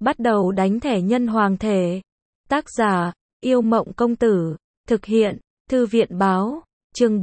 Bắt đầu đánh thẻ nhân hoàng thể. Tác giả, Yêu Mộng Công Tử. Thực hiện, Thư viện Báo. Chương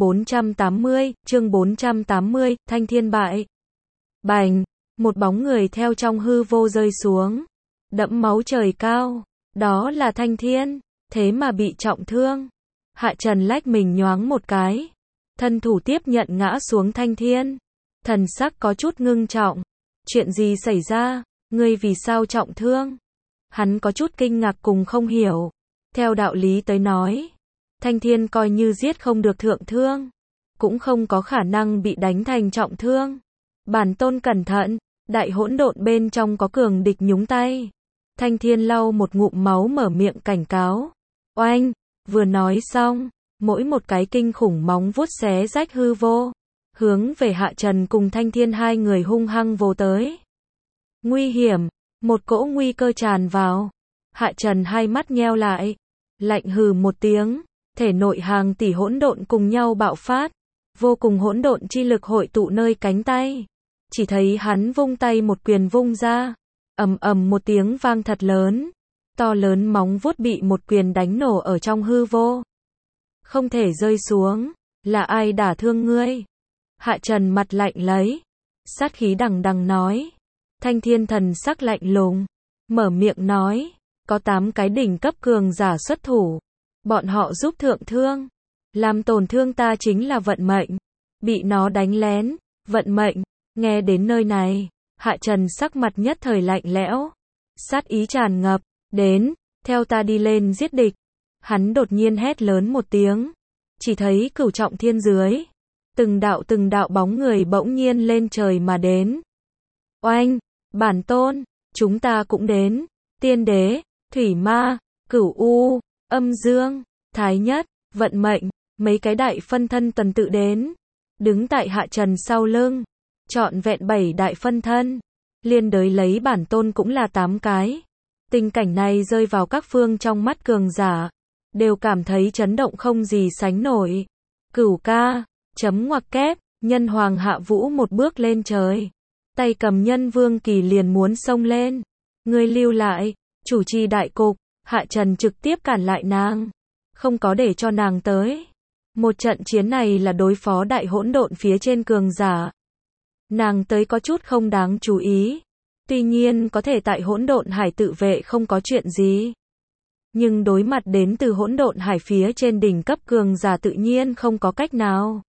480, Thanh Thiên bại. Bành, một bóng người theo trong hư vô rơi xuống. Đẫm máu trời cao. Đó là Thanh Thiên, thế mà bị trọng thương. Hạ Trần lách mình nhoáng một cái. Thân thủ tiếp nhận ngã xuống Thanh Thiên. Thần sắc có chút ngưng trọng. Chuyện gì xảy ra? Ngươi vì sao trọng thương? Hắn có chút kinh ngạc cùng không hiểu. Theo đạo lý tới nói, Thanh Thiên coi như giết không được thượng thương, cũng không có khả năng bị đánh thành trọng thương. Bản tôn cẩn thận, đại hỗn độn bên trong có cường địch nhúng tay. Thanh Thiên lau một ngụm máu mở miệng cảnh cáo. Oanh, vừa nói xong, mỗi một cái kinh khủng móng vuốt xé rách hư vô, hướng về Hạ Trần cùng Thanh Thiên hai người hung hăng vồ tới. Nguy hiểm, một cỗ nguy cơ tràn vào. Hạ Trần hai mắt nheo lại, lạnh hừ một tiếng, thể nội hàng tỷ hỗn độn cùng nhau bạo phát, vô cùng hỗn độn chi lực hội tụ nơi cánh tay. Chỉ thấy hắn vung tay một quyền vung ra, ầm ầm một tiếng vang thật lớn, to lớn móng vuốt bị một quyền đánh nổ ở trong hư vô. Không thể rơi xuống, là ai đả thương ngươi? Hạ Trần mặt lạnh lấy, sát khí đằng đằng nói. Thanh Thiên thần sắc lạnh lùng, mở miệng nói, có 8 cái đỉnh cấp cường giả xuất thủ, bọn họ giúp thượng thương, làm tổn thương ta chính là vận mệnh, bị nó đánh lén, vận mệnh. Nghe đến nơi này, Hạ Trần sắc mặt nhất thời lạnh lẽo, sát ý tràn ngập, đến, theo ta đi lên giết địch. Hắn đột nhiên hét lớn một tiếng, chỉ thấy cửu trọng thiên dưới, từng đạo bóng người bỗng nhiên lên trời mà đến. Oanh, bản tôn, chúng ta cũng đến, tiên đế, thủy ma, cửu u, âm dương, thái nhất, vận mệnh, mấy cái đại phân thân tuần tự đến, đứng tại Hạ Trần sau lưng, trọn vẹn 7 đại phân thân, liên đới lấy bản tôn cũng là 8 cái. Tình cảnh này rơi vào các phương trong mắt cường giả, đều cảm thấy chấn động không gì sánh nổi. Cửu ca, chấm ngoặc kép, nhân hoàng Hạ Vũ một bước lên trời, tay cầm nhân vương kỳ liền muốn xông lên. Ngươi lưu lại, chủ trì đại cục. Hạ Trần trực tiếp cản lại nàng, không có để cho nàng tới. Một trận chiến này là đối phó đại hỗn độn phía trên cường giả. Nàng tới có chút không đáng chú ý. Tuy nhiên có thể tại hỗn độn hải tự vệ không có chuyện gì. Nhưng đối mặt đến từ hỗn độn hải phía trên đỉnh cấp cường giả tự nhiên không có cách nào.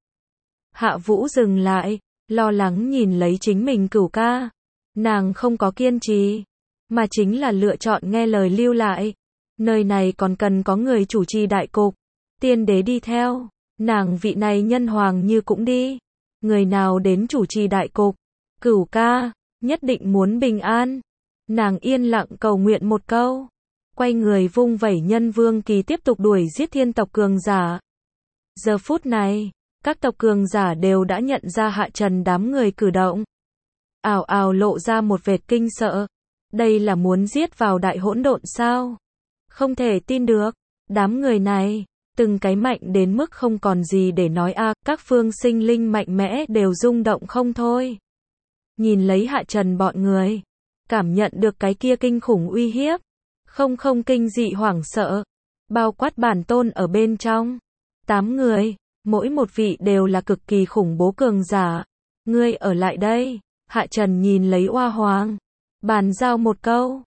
Hạ Vũ dừng lại, lo lắng nhìn lấy chính mình cửu ca. Nàng không có kiên trì, mà chính là lựa chọn nghe lời lưu lại. Nơi này còn cần có người chủ trì đại cục. Tiên đế đi theo, nàng vị này nhân hoàng như cũng đi. Người nào đến chủ trì đại cục? Cửu ca, nhất định muốn bình an. Nàng yên lặng cầu nguyện một câu, quay người vung vẩy nhân vương kỳ tiếp tục đuổi giết thiên tộc cường giả. Giờ phút này, các tộc cường giả đều đã nhận ra Hạ Trần đám người cử động. Ào ào lộ ra một vệt kinh sợ. Đây là muốn giết vào đại hỗn độn sao? Không thể tin được. Đám người này, từng cái mạnh đến mức không còn gì để nói a. Các phương sinh linh mạnh mẽ đều rung động không thôi. Nhìn lấy Hạ Trần bọn người, cảm nhận được cái kia kinh khủng uy hiếp. Không kinh dị hoảng sợ. Bao quát bản tôn ở bên trong. 8 người, mỗi một vị đều là cực kỳ khủng bố cường giả. Ngươi ở lại đây. Hạ Trần nhìn lấy Oa Hoàng, bàn giao một câu,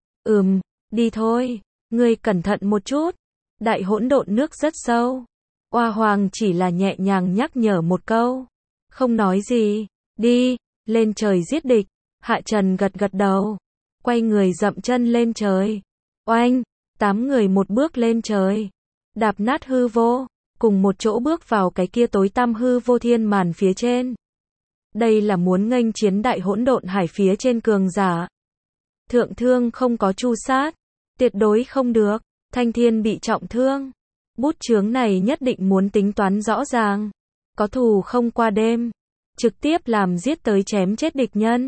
đi thôi, ngươi cẩn thận một chút, đại hỗn độn nước rất sâu. Oa Hoàng chỉ là nhẹ nhàng nhắc nhở một câu, không nói gì, đi, lên trời giết địch. Hạ Trần gật đầu, quay người dậm chân lên trời. Oanh, 8 người một bước lên trời, đạp nát hư vô, cùng một chỗ bước vào cái kia tối tăm hư vô thiên màn phía trên. Đây là muốn nghênh chiến đại hỗn độn hải phía trên cường giả. Thượng thương không có tru sát, tuyệt đối không được. Thanh Thiên bị trọng thương, bút chướng này nhất định muốn tính toán rõ ràng. Có thù không qua đêm, trực tiếp làm giết tới chém chết địch nhân.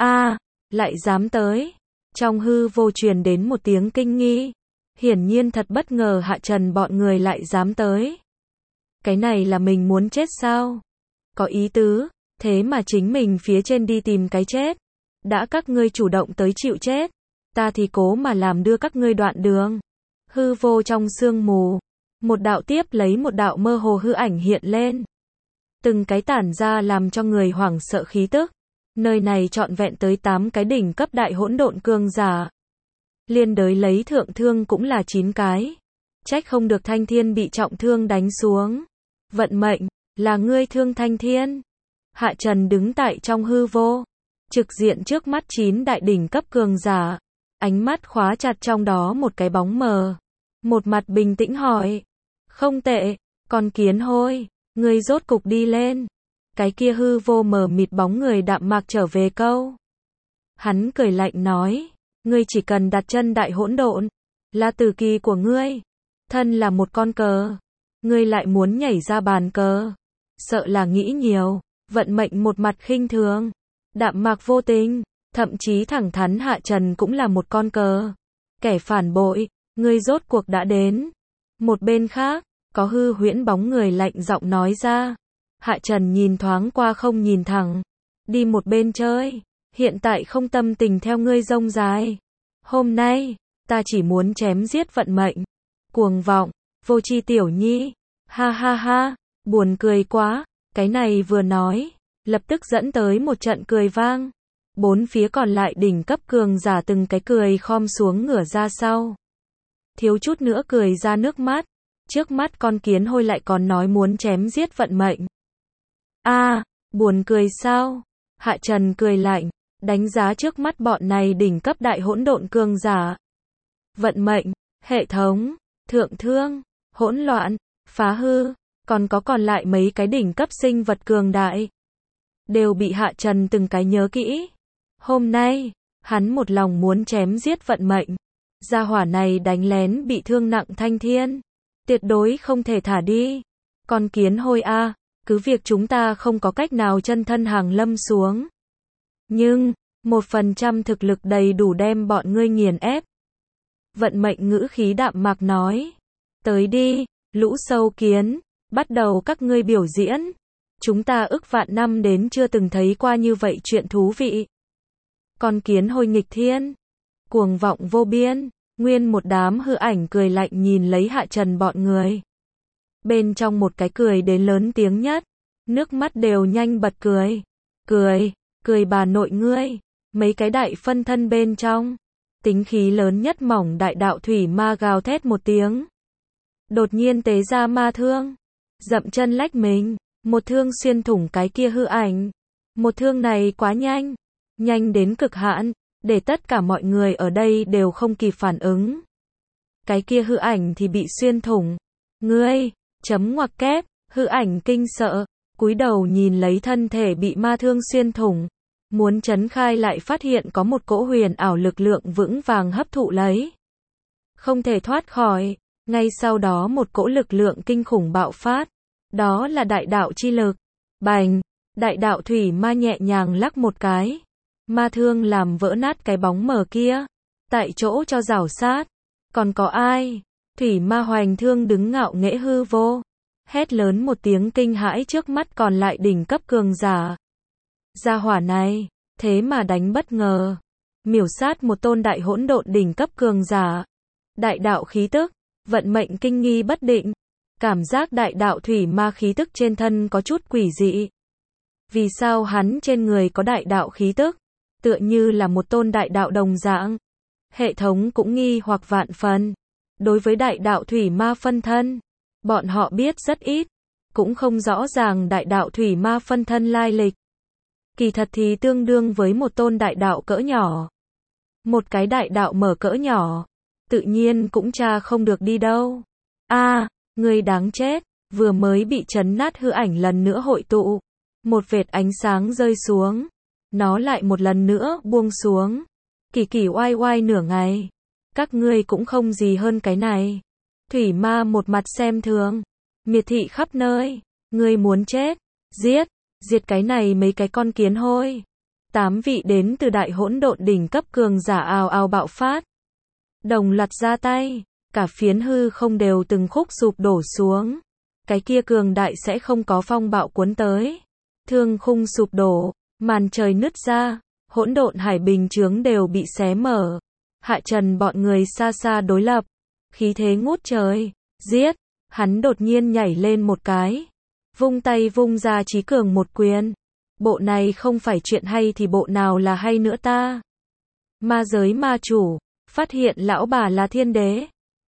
Lại dám tới. Trong hư vô truyền đến một tiếng kinh nghi. Hiển nhiên thật bất ngờ Hạ Trần bọn người lại dám tới. Cái này là mình muốn chết sao? Có ý tứ, thế mà chính mình phía trên đi tìm cái chết. Đã các ngươi chủ động tới chịu chết, ta thì cố mà làm đưa các ngươi đoạn đường. Hư vô trong sương mù, một đạo tiếp lấy một đạo mơ hồ hư ảnh hiện lên. Từng cái tản ra làm cho người hoảng sợ khí tức. Nơi này trọn vẹn tới 8 cái đỉnh cấp đại hỗn độn cường giả. Liên đới lấy thượng thương cũng là 9 cái. Trách không được Thanh Thiên bị trọng thương đánh xuống. Vận mệnh, là ngươi thương Thanh Thiên. Hạ Trần đứng tại trong hư vô. Trực diện trước mắt 9 đại đỉnh cấp cường giả. Ánh mắt khóa chặt trong đó một cái bóng mờ. Một mặt bình tĩnh hỏi. Không tệ, con kiến hôi, ngươi rốt cục đi lên. Cái kia hư vô mờ mịt bóng người đạm mạc trở về câu. Hắn cười lạnh nói. Ngươi chỉ cần đặt chân đại hỗn độn. Là tử kỳ của ngươi. Thân là một con cờ. Ngươi lại muốn nhảy ra bàn cờ. Sợ là nghĩ nhiều. Vận mệnh một mặt khinh thường. Đạm mạc vô tình. Thậm chí thẳng thắn Hạ Trần cũng là một con cờ. Kẻ phản bội. Ngươi rốt cuộc đã đến. Một bên khác, có hư huyễn bóng người lạnh giọng nói ra. Hạ Trần nhìn thoáng qua không nhìn thẳng. Đi một bên chơi. Hiện tại không tâm tình theo ngươi rông dài. Hôm nay, ta chỉ muốn chém giết vận mệnh. Cuồng vọng, vô tri tiểu nhi. Ha ha ha, buồn cười quá. Cái này vừa nói, lập tức dẫn tới một trận cười vang. Bốn phía còn lại đỉnh cấp cường giả từng cái cười khom xuống ngửa ra sau. Thiếu chút nữa cười ra nước mắt. Trước mắt con kiến hôi lại còn nói muốn chém giết vận mệnh. Buồn cười sao? Hạ Trần cười lạnh, đánh giá trước mắt bọn này đỉnh cấp đại hỗn độn cường giả. Vận mệnh, hệ thống, thượng thương, hỗn loạn, phá hư, còn lại mấy cái đỉnh cấp sinh vật cường đại. Đều bị Hạ Trần từng cái nhớ kỹ. Hôm nay, hắn một lòng muốn chém giết vận mệnh. Gia hỏa này đánh lén bị thương nặng Thanh Thiên. Tuyệt đối không thể thả đi. Con kiến hôi cứ việc chúng ta không có cách nào chân thân hàng lâm xuống. Nhưng, 1% thực lực đầy đủ đem bọn ngươi nghiền ép. Vận mệnh ngữ khí đạm mạc nói. Tới đi, lũ sâu kiến, bắt đầu các ngươi biểu diễn. Chúng ta ức vạn năm đến chưa từng thấy qua như vậy chuyện thú vị. Con kiến hôi nghịch thiên, cuồng vọng vô biên, nguyên một đám hư ảnh cười lạnh nhìn lấy Hạ Trần bọn người. Bên trong một cái cười đến lớn tiếng nhất, nước mắt đều nhanh bật cười. Cười bà nội ngươi, mấy cái đại phân thân bên trong. Tính khí lớn nhất mỏng đại đạo thủy ma gào thét một tiếng. Đột nhiên tế ra ma thương, dậm chân lách mình, một thương xuyên thủng cái kia hư ảnh. Một thương này quá nhanh, nhanh đến cực hạn, để tất cả mọi người ở đây đều không kịp phản ứng. Cái kia hư ảnh thì bị xuyên thủng. Ngươi, chấm ngoặc kép, hư ảnh kinh sợ, cúi đầu nhìn lấy thân thể bị ma thương xuyên thủng. Muốn trấn khai lại phát hiện có một cỗ huyền ảo lực lượng vững vàng hấp thụ lấy. Không thể thoát khỏi, ngay sau đó một cỗ lực lượng kinh khủng bạo phát. Đó là đại đạo chi lực. Bành, đại đạo thủy ma nhẹ nhàng lắc một cái. Ma thương làm vỡ nát cái bóng mờ kia. Tại chỗ cho rảo sát. Còn có ai? Thủy ma hoành thương đứng ngạo nghễ hư vô. Hét lớn một tiếng kinh hãi trước mắt còn lại đỉnh cấp cường giả. Gia hỏa này, thế mà đánh bất ngờ. Miểu sát một tôn đại hỗn độn đỉnh cấp cường giả. Đại đạo khí tức, vận mệnh kinh nghi bất định. Cảm giác đại đạo thủy ma khí tức trên thân có chút quỷ dị. Vì sao hắn trên người có đại đạo khí tức? Tựa như là một tôn đại đạo đồng dạng. Hệ thống cũng nghi hoặc vạn phần. Đối với đại đạo thủy ma phân thân, bọn họ biết rất ít. Cũng không rõ ràng đại đạo thủy ma phân thân lai lịch. Kỳ thật thì tương đương với một tôn đại đạo cỡ nhỏ. Một cái đại đạo mở cỡ nhỏ. Tự nhiên cũng tra không được đi đâu. Người đáng chết. Vừa mới bị chấn nát hư ảnh lần nữa hội tụ. Một vệt ánh sáng rơi xuống. Nó lại một lần nữa buông xuống. Kỳ oai oai nửa ngày. Các ngươi cũng không gì hơn cái này. Thủy ma một mặt xem thường. Miệt thị khắp nơi. Ngươi muốn chết. Diệt cái này mấy cái con kiến hôi. 8 vị đến từ đại hỗn độn đỉnh cấp cường giả ào ào bạo phát. Đồng loạt ra tay. Cả phiến hư không đều từng khúc sụp đổ xuống. Cái kia cường đại sẽ không có phong bạo cuốn tới. Thương khung sụp đổ. Màn trời nứt ra. Hỗn độn hải bình chướng đều bị xé mở. Hạ Trần bọn người xa xa đối lập, khí thế ngút trời, giết, hắn đột nhiên nhảy lên một cái, vung tay vung ra chí cường một quyền. Bộ này không phải chuyện hay thì bộ nào là hay nữa ta? Ma giới ma chủ, phát hiện lão bà là thiên đế.